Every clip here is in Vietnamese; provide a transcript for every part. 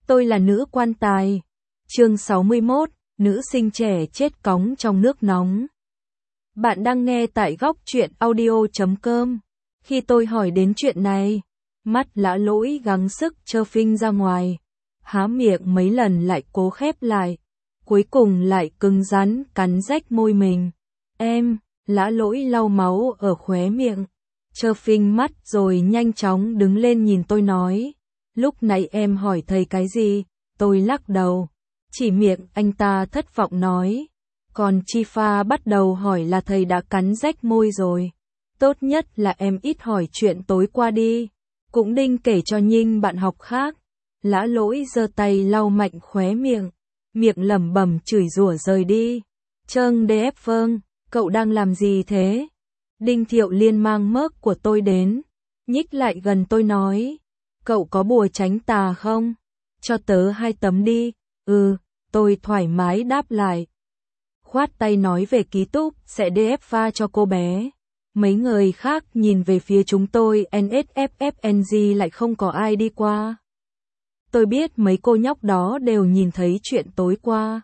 Tôi là nữ quan tài. Chương 61, nữ sinh trẻ chết cóng trong nước nóng. Bạn đang nghe tại góc truyện audio.com. Khi tôi hỏi đến chuyện này, mắt Lã Lỗi gắng sức trơ phinh ra ngoài, há miệng mấy lần lại cố khép lại, cuối cùng lại cứng rắn cắn rách môi mình. Em, Lã Lỗi lau máu ở khóe miệng, trơ phinh mắt rồi nhanh chóng đứng lên nhìn tôi nói. Lúc nãy em hỏi thầy cái gì? Tôi lắc đầu. Chỉ miệng anh ta thất vọng nói. Còn Chi Pha bắt đầu hỏi là thầy đã cắn rách môi rồi. Tốt nhất là em ít hỏi chuyện tối qua đi. Cũng đinh kể cho Nhinh bạn học khác. Lã Lỗi giơ tay lau mạnh khóe miệng. Miệng lẩm bẩm chửi rủa rời đi. Trâng DF Phương, cậu đang làm gì thế? Đinh Thiệu Liên mang mớc của tôi đến. Nhích lại gần tôi nói. Cậu có bùa tránh tà không? Cho tớ 2 tấm đi. Tôi thoải mái đáp lại. Khoát tay nói về ký túc sẽ DF pha cho cô bé. Mấy người khác nhìn về phía chúng tôi, NSFFNG lại không có ai đi qua. Tôi biết mấy cô nhóc đó đều nhìn thấy chuyện tối qua.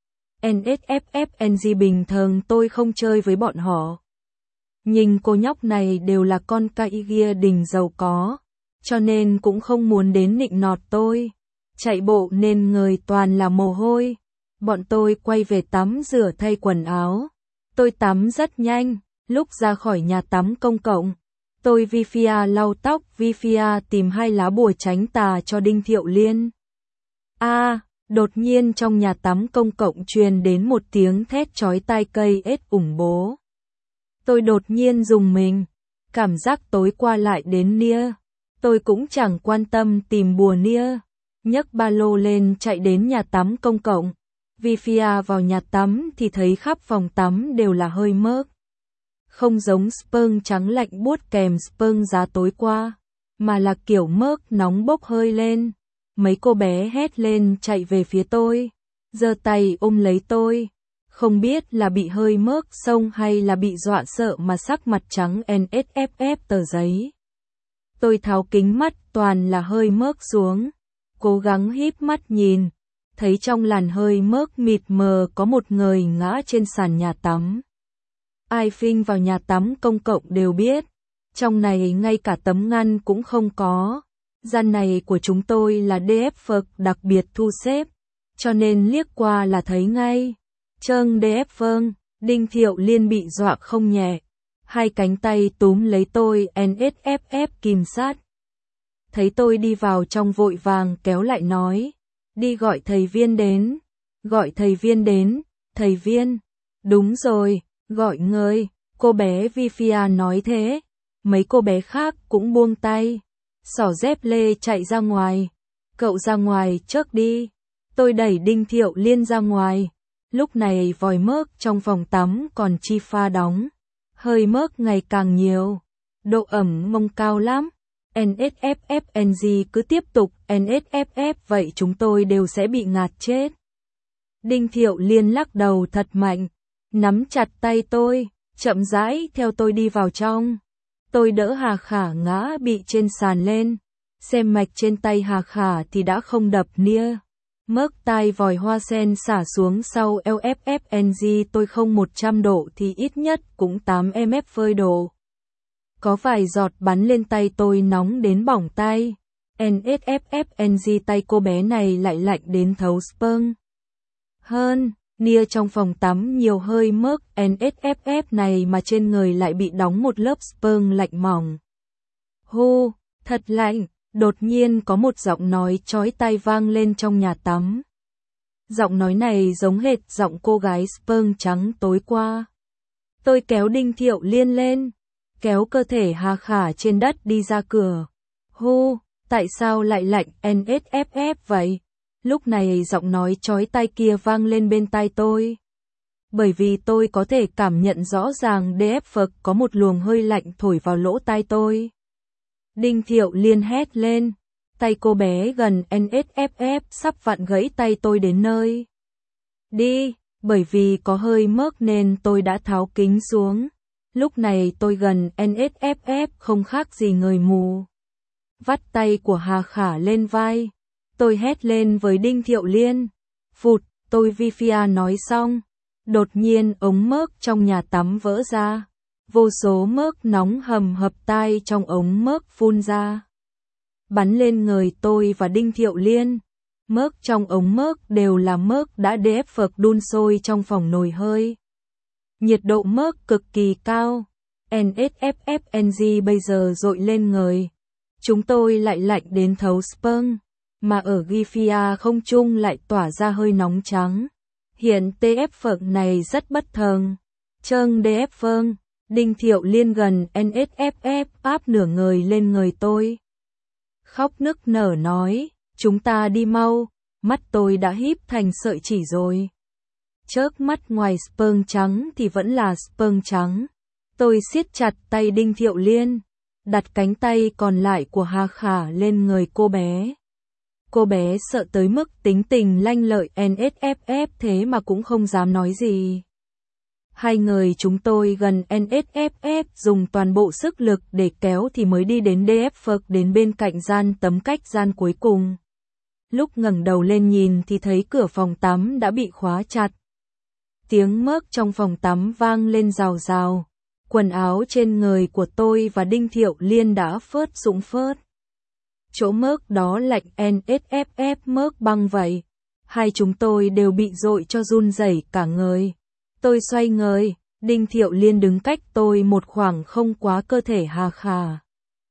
NSFFNG bình thường tôi không chơi với bọn họ. Nhưng cô nhóc này đều là con cậy gia đình giàu có, cho nên cũng không muốn đến nịnh nọt tôi. Chạy bộ nên người toàn là mồ hôi. Bọn tôi quay về tắm rửa thay quần áo. Tôi tắm rất nhanh, lúc ra khỏi nhà tắm công cộng. Tôi Vifia lau tóc, Vifia tìm 2 lá bùa tránh tà cho Đinh Thiệu Liên. Đột nhiên trong nhà tắm công cộng truyền đến một tiếng thét chói tai cây ết ủng bố. Tôi đột nhiên rùng mình, cảm giác tối qua lại đến nia. Tôi cũng chẳng quan tâm tìm bùa nia, nhấc ba lô lên chạy đến nhà tắm công cộng. Vifia vào nhà tắm thì thấy khắp phòng tắm đều là hơi mớc. Không giống sperm trắng lạnh buốt kèm sperm giá tối qua, mà là kiểu mớc nóng bốc hơi lên. Mấy cô bé hét lên chạy về phía tôi, giơ tay ôm lấy tôi. Không biết là bị hơi mớc xông hay là bị dọa sợ mà sắc mặt trắng NSFF tờ giấy. Tôi tháo kính mắt toàn là hơi mớc xuống, cố gắng híp mắt nhìn, thấy trong làn hơi mớc mịt mờ có một người ngã trên sàn nhà tắm. Ai phinh vào nhà tắm công cộng đều biết, trong này ngay cả tấm ngăn cũng không có. Gian này của chúng tôi là DF Phật đặc biệt thu xếp, cho nên liếc qua là thấy ngay. Trâng DF Phương, Đinh Thiệu Liên bị dọa không nhẹ. 2 cánh tay túm lấy tôi, NSFF kìm sát. Thấy tôi đi vào trong vội vàng kéo lại nói. Đi gọi thầy Viên đến. Gọi thầy Viên đến. Thầy Viên. Đúng rồi, gọi người. Cô bé Vifia nói thế. Mấy cô bé khác cũng buông tay. Xỏ dép lê chạy ra ngoài. Cậu ra ngoài trước đi. Tôi đẩy Đinh Thiệu Liên ra ngoài. Lúc này vòi mớc trong phòng tắm còn Chi Pha đóng. Hơi mớc ngày càng nhiều. Độ ẩm mông cao lắm. NSFFNG cứ tiếp tục NSFF vậy chúng tôi đều sẽ bị ngạt chết. Đinh Thiệu Liên lắc đầu thật mạnh, nắm chặt tay tôi, chậm rãi theo tôi đi vào trong. Tôi đỡ Hà Khả ngã bị trên sàn lên, xem mạch trên tay Hà Khả thì đã không đập nia. Mớc tai vòi hoa sen xả xuống sau LFFNG tôi không 100 độ thì ít nhất cũng 8 mf phơi độ. Có vài giọt bắn lên tay tôi nóng đến bỏng tay. NSFFNG tay cô bé này lại lạnh đến thấu sperm. Hơn, nia trong phòng tắm nhiều hơi mớc NSFF này mà trên người lại bị đóng một lớp sperm lạnh mỏng. Hu, thật lạnh. Đột nhiên có một giọng nói chói tai vang lên trong nhà tắm. Giọng nói này giống hệt giọng cô gái sperm trắng tối qua. Tôi kéo Đinh Thiệu Liên lên, kéo cơ thể Hà Khả trên đất đi ra cửa. Hu, tại sao lại lạnh NSFF vậy? Lúc này giọng nói chói tai kia vang lên bên tai tôi. Bởi vì tôi có thể cảm nhận rõ ràng DF Phật có một luồng hơi lạnh thổi vào lỗ tai tôi. Đinh Thiệu Liên hét lên, tay cô bé gần NSFF sắp vặn gãy tay tôi đến nơi. Đi, bởi vì có hơi mớc nên tôi đã tháo kính xuống. Lúc này tôi gần NSFF không khác gì người mù. Vắt tay của Hà Khả lên vai, Tôi hét lên với Đinh Thiệu Liên. Phụt, tôi Vifia nói xong. Đột nhiên ống mớc trong nhà tắm vỡ ra. Vô số mớc nóng hầm hập tai trong ống mớc phun ra. Bắn lên người tôi và Đinh Thiệu Liên. Mớc trong ống mớc đều là mớc đã DF đun sôi trong phòng nồi hơi. Nhiệt độ mớc cực kỳ cao. NSFFNG bây giờ dội lên người. Chúng tôi lại lạnh đến thấu sperm. Mà ở Gifia không trung lại tỏa ra hơi nóng trắng. Hiện TF này rất bất thường. Trâng DF. Đinh Thiệu Liên gần NSFF áp nửa người lên người tôi. Khóc nức nở nói, chúng ta đi mau, mắt tôi đã híp thành sợi chỉ rồi. Chớp mắt ngoài sperm trắng thì vẫn là sperm trắng. Tôi siết chặt tay Đinh Thiệu Liên, đặt cánh tay còn lại của Hà Khả lên người cô bé. Cô bé sợ tới mức tính tình lanh lợi NSFF thế mà cũng không dám nói gì. Hai người chúng tôi gần NSFF dùng toàn bộ sức lực để kéo thì mới đi đến DF đến bên cạnh gian tấm cách gian cuối cùng. Lúc ngẩng đầu lên nhìn thì thấy cửa phòng tắm đã bị khóa chặt. Tiếng mớc trong phòng tắm vang lên rào rào. Quần áo trên người của tôi và Đinh Thiệu Liên đã phớt sũng phớt. Chỗ mớc đó lạnh NSFF mớc băng vậy. Hai chúng tôi đều bị dội cho run rẩy cả người. Tôi xoay người, Đinh Thiệu Liên đứng cách tôi một khoảng không quá cơ thể Hà Khả.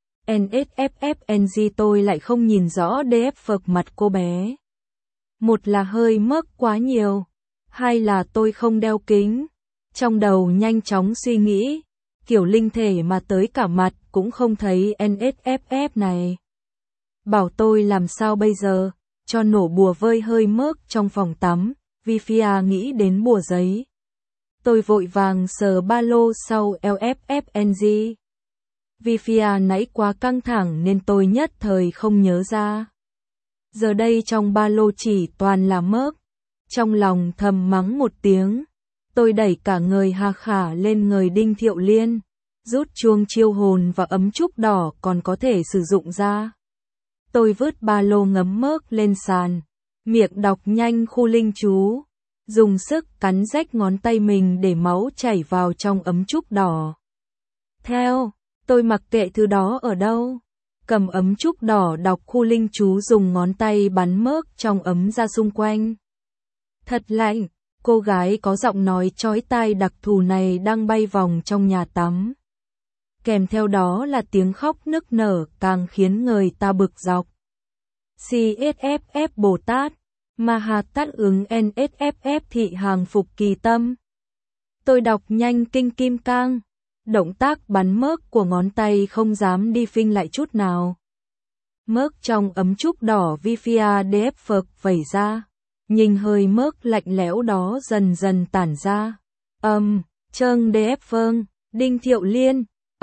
NSFFNG tôi lại không nhìn rõ DF mặt cô bé. Một là hơi mớc quá nhiều, hai là tôi không đeo kính. Trong đầu nhanh chóng suy nghĩ, kiểu linh thể mà tới cả mặt cũng không thấy NSFF này. Bảo tôi làm sao bây giờ, cho nổ bùa vơi hơi mớc trong phòng tắm, Vifia nghĩ đến bùa giấy. Tôi vội vàng sờ ba lô sau LFFNG. Vifia nãy quá căng thẳng nên tôi nhất thời không nhớ ra. Giờ đây trong ba lô chỉ toàn là mớc. Trong lòng thầm mắng một tiếng. Tôi đẩy cả người Hà Khả lên người Đinh Thiệu Liên. Rút chuông chiêu hồn và ấm trúc đỏ còn có thể sử dụng ra. Tôi vứt ba lô ngấm mớc lên sàn. Miệng đọc nhanh khu linh chú. Dùng sức cắn rách ngón tay mình để máu chảy vào trong ấm trúc đỏ. Theo, tôi mặc kệ thứ đó ở đâu. Cầm ấm trúc đỏ đọc khu linh chú dùng ngón tay bắn mớc trong ấm ra xung quanh. Thật lạnh, cô gái có giọng nói chói tai đặc thù này đang bay vòng trong nhà tắm. Kèm theo đó là tiếng khóc nức nở càng khiến người ta bực dọc. CSFF Bồ Tát. Ma Hà Tát ứng NSFF thị hàng phục kỳ tâm. Tôi đọc nhanh kinh kim cang. Động tác bắn mớc của ngón tay không dám đi phinh lại chút nào. Mớc trong ấm trúc đỏ Vifia DF vẩy ra. Nhìn hơi mớc lạnh lẽo đó dần dần tản ra. Trâng DF Đinh Thiệu Liên.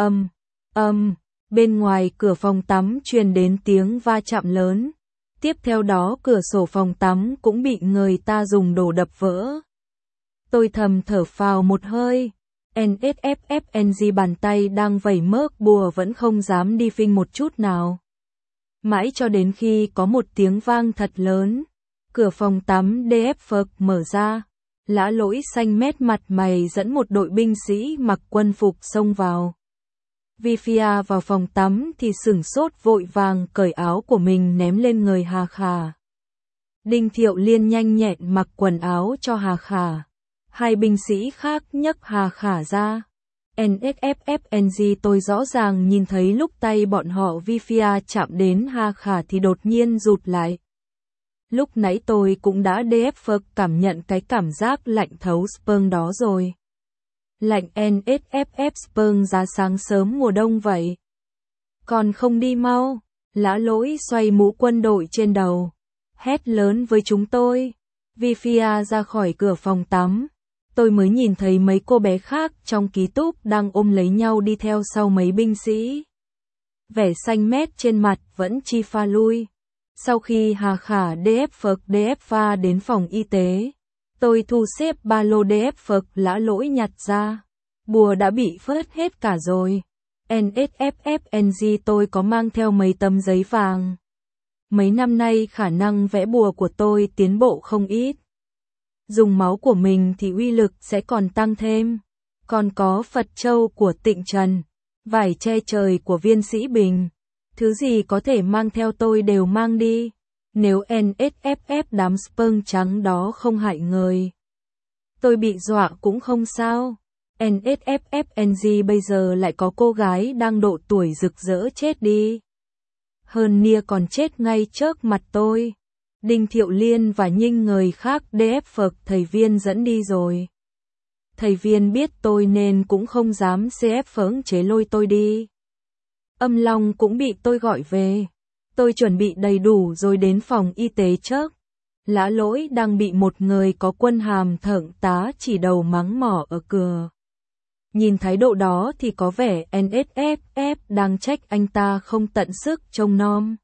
Bên ngoài cửa phòng tắm truyền đến tiếng va chạm lớn. Tiếp theo đó cửa sổ phòng tắm cũng bị người ta dùng đồ đập vỡ. Tôi thầm thở phào một hơi. NSFFNG bàn tay đang vẩy mớc bùa vẫn không dám đi phinh một chút nào. Mãi cho đến khi có một tiếng vang thật lớn. Cửa phòng tắm DF mở ra. Lã Lỗi xanh mét mặt mày dẫn một đội binh sĩ mặc quân phục xông vào. Vifia vào phòng tắm thì sửng sốt vội vàng cởi áo của mình ném lên người Hà Khả. Đinh Thiệu Liên nhanh nhẹn mặc quần áo cho Hà Khả. Hai binh sĩ khác nhấc Hà Khả ra. NSFFNG tôi rõ ràng nhìn thấy lúc tay bọn họ Vifia chạm đến Hà Khả thì đột nhiên rụt lại. Lúc nãy tôi cũng đã DF cảm nhận cái cảm giác lạnh thấu sperm đó rồi. Lạnh NSFF sperm giá sáng sớm mùa đông vậy. Còn không đi mau, Lã Lỗi xoay mũ quân đội trên đầu. Hét lớn với chúng tôi. Vifia ra khỏi cửa phòng tắm. Tôi mới nhìn thấy mấy cô bé khác trong ký túc đang ôm lấy nhau đi theo sau mấy binh sĩ. Vẻ xanh mét trên mặt vẫn chi pha lui. Sau khi Hà Khả DF đến phòng y tế, tôi thu xếp ba lô DF Lã Lỗi nhặt ra. Bùa đã bị phớt hết cả rồi. NSFFNG tôi có mang theo mấy tấm giấy vàng. Mấy năm nay khả năng vẽ bùa của tôi tiến bộ không ít. Dùng máu của mình thì uy lực sẽ còn tăng thêm. Còn có Phật Châu của Tịnh Trần, vải che trời của Viên Sĩ Bình. Thứ gì có thể mang theo tôi đều mang đi. Nếu NSFF đám sperm trắng đó không hại người, tôi bị dọa cũng không sao. NSFFNG bây giờ lại có cô gái đang độ tuổi rực rỡ chết đi. Hơn nia còn chết ngay trước mặt tôi. Đinh Thiệu Liên và những người khác DF Phật thầy Viên dẫn đi rồi. Thầy Viên biết tôi nên cũng không dám CF phớng chế lôi tôi đi. Âm Long cũng bị tôi gọi về. Tôi chuẩn bị đầy đủ rồi đến phòng y tế trước. Lã Lỗi đang bị một người có quân hàm thượng tá chỉ đầu mắng mỏ ở cửa. Nhìn thái độ đó thì có vẻ NSFF đang trách anh ta không tận sức trông nom.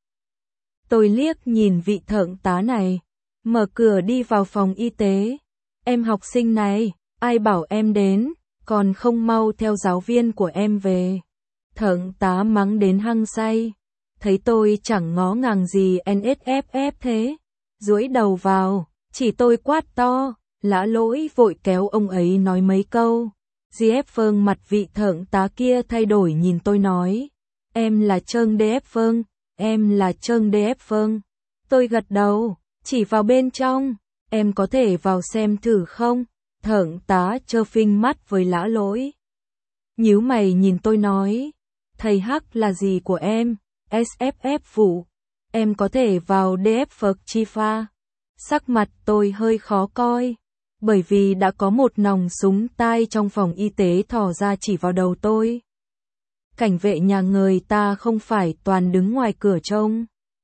Tôi liếc nhìn vị thượng tá này, mở cửa đi vào phòng y tế. Em học sinh này, ai bảo em đến, còn không mau theo giáo viên của em về. Thượng tá mắng đến hăng say. Thấy tôi chẳng ngó ngàng gì NSFF thế, duỗi đầu vào, chỉ tôi quát to. Lã Lỗi vội kéo ông ấy nói mấy câu. GF Phương mặt vị thượng tá kia thay đổi nhìn tôi nói, em là Trương DF Phương, em là Trương DF Phương. Tôi gật đầu, chỉ vào bên trong, em có thể vào xem thử không? Thượng tá trơ phinh mắt với Lã Lỗi. Nhíu mày nhìn tôi nói, thầy Hắc là gì của em? SFF phụ, em có thể vào DF Phật Chi Pha. Sắc mặt tôi hơi khó coi, bởi vì đã có một nòng súng tai trong phòng y tế thò ra chỉ vào đầu tôi. Cảnh vệ nhà người ta không phải toàn đứng ngoài cửa trông.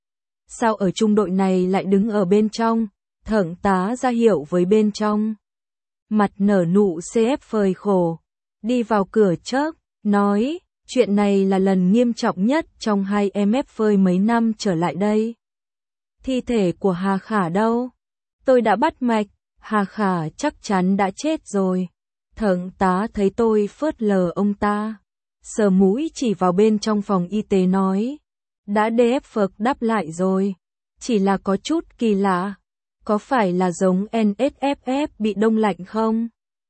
Sao ở trung đội này lại đứng ở bên trong? Thượng tá ra hiệu với bên trong. Mặt nở nụ CF phơi khổ, đi vào cửa trước, nói, chuyện này là lần nghiêm trọng nhất trong 2MF phơi mấy năm trở lại đây. Thi thể của Hà Khả đâu? Tôi đã bắt mạch, Hà Khả chắc chắn đã chết rồi. Thượng tá thấy tôi phớt lờ ông ta, sờ mũi chỉ vào bên trong phòng y tế nói, đã DF Phật đáp lại rồi, chỉ là có chút kỳ lạ, có phải là giống NSFF bị đông lạnh không?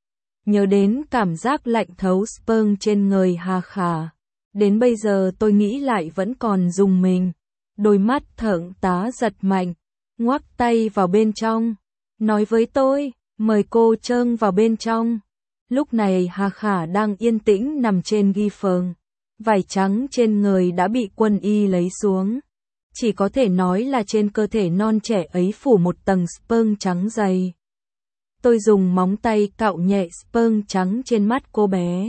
Nhớ đến cảm giác lạnh thấu sperm trên người Hà Khả, đến bây giờ tôi nghĩ lại vẫn còn rùng mình. Đôi mắt thượng tá giật mạnh, ngoắc tay vào bên trong, nói với tôi, mời cô Trương vào bên trong. Lúc này Hà Khả đang yên tĩnh nằm trên ghi phường, vải trắng trên người đã bị quân y lấy xuống. Chỉ có thể nói là trên cơ thể non trẻ ấy phủ một tầng sperm trắng dày. Tôi dùng móng tay cạo nhẹ sperm trắng trên mắt cô bé,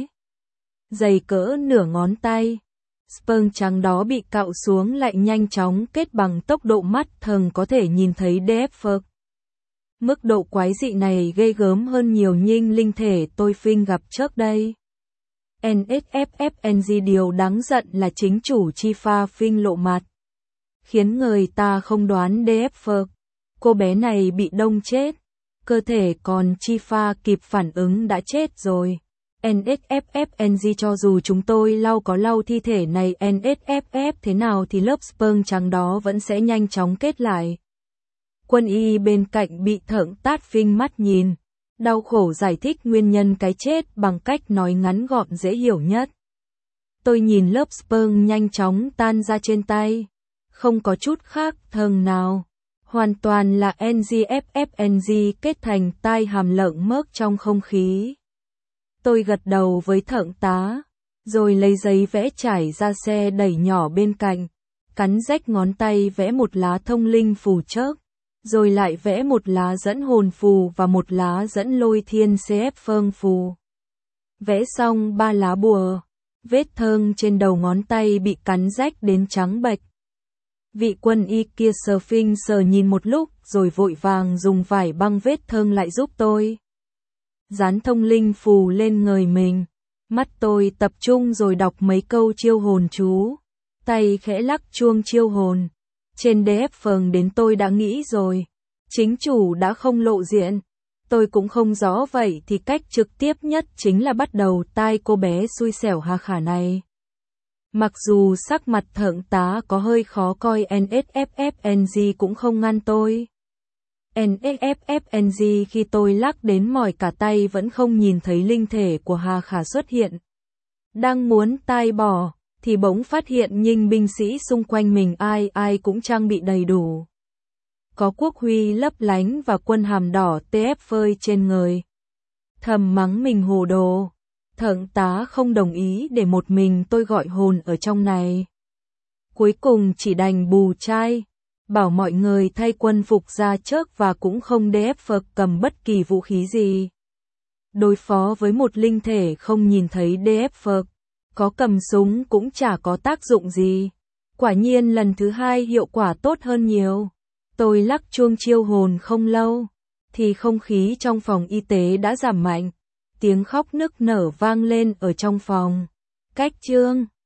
dày cỡ nửa ngón tay. Sperm trắng đó bị cạo xuống lại nhanh chóng kết bằng tốc độ mắt thường có thể nhìn thấy DF Phật. Mức độ quái dị này ghê gớm hơn nhiều nhinh linh thể tôi phinh gặp trước đây. NSFFNG điều đáng giận là chính chủ Chi Pha phinh lộ mặt, khiến người ta không đoán DF Phật. Cô bé này bị đông chết, cơ thể còn Chi Pha kịp phản ứng đã chết rồi. NSFFNG cho dù chúng tôi có lau thi thể này NSFF thế nào thì lớp sperm trắng đó vẫn sẽ nhanh chóng kết lại. Quân y bên cạnh bị thượng tá phinh mắt nhìn, đau khổ giải thích nguyên nhân cái chết bằng cách nói ngắn gọn dễ hiểu nhất. Tôi nhìn lớp sperm nhanh chóng tan ra trên tay, không có chút khác thường nào, hoàn toàn là NGFFNG kết thành tai hàm lợn mớc trong không khí. Tôi gật đầu với thượng tá, rồi lấy giấy vẽ trải ra xe đẩy nhỏ bên cạnh, cắn rách ngón tay vẽ một lá thông linh phù trước, rồi lại vẽ một lá dẫn hồn phù và một lá dẫn lôi thiên CF phơn phù. Vẽ xong 3 lá bùa, vết thương trên đầu ngón tay bị cắn rách đến trắng bệch. Vị quân y kia sờ nhìn một lúc rồi vội vàng dùng vải băng vết thương lại giúp tôi. Dán thông linh phù lên người mình, mắt tôi tập trung rồi đọc mấy câu chiêu hồn chú, tay khẽ lắc chuông chiêu hồn. Trên DF phường đến tôi đã nghĩ rồi, chính chủ đã không lộ diện, tôi cũng không rõ vậy thì cách trực tiếp nhất chính là bắt đầu tai cô bé xui xẻo Hà Khả này. Mặc dù sắc mặt thượng tá có hơi khó coi, NSFFNG cũng không ngăn tôi. NSFFNG khi tôi lắc đến mỏi cả tay vẫn không nhìn thấy linh thể của Hà Khả xuất hiện. Đang muốn tai bỏ, thì bỗng phát hiện những binh sĩ xung quanh mình ai cũng trang bị đầy đủ. Có quốc huy lấp lánh và quân hàm đỏ TF phơi trên người. Thầm mắng mình hồ đồ. Thượng tá không đồng ý để một mình tôi gọi hồn ở trong này. Cuối cùng chỉ đành bù chai, bảo mọi người thay quân phục ra trước và cũng không DF cầm bất kỳ vũ khí gì. Đối phó với một linh thể không nhìn thấy DF, có cầm súng cũng chả có tác dụng gì. Quả nhiên lần thứ hai hiệu quả tốt hơn nhiều. Tôi lắc chuông chiêu hồn không lâu, thì không khí trong phòng y tế đã giảm mạnh. Tiếng khóc nức nở vang lên ở trong phòng. Cách chương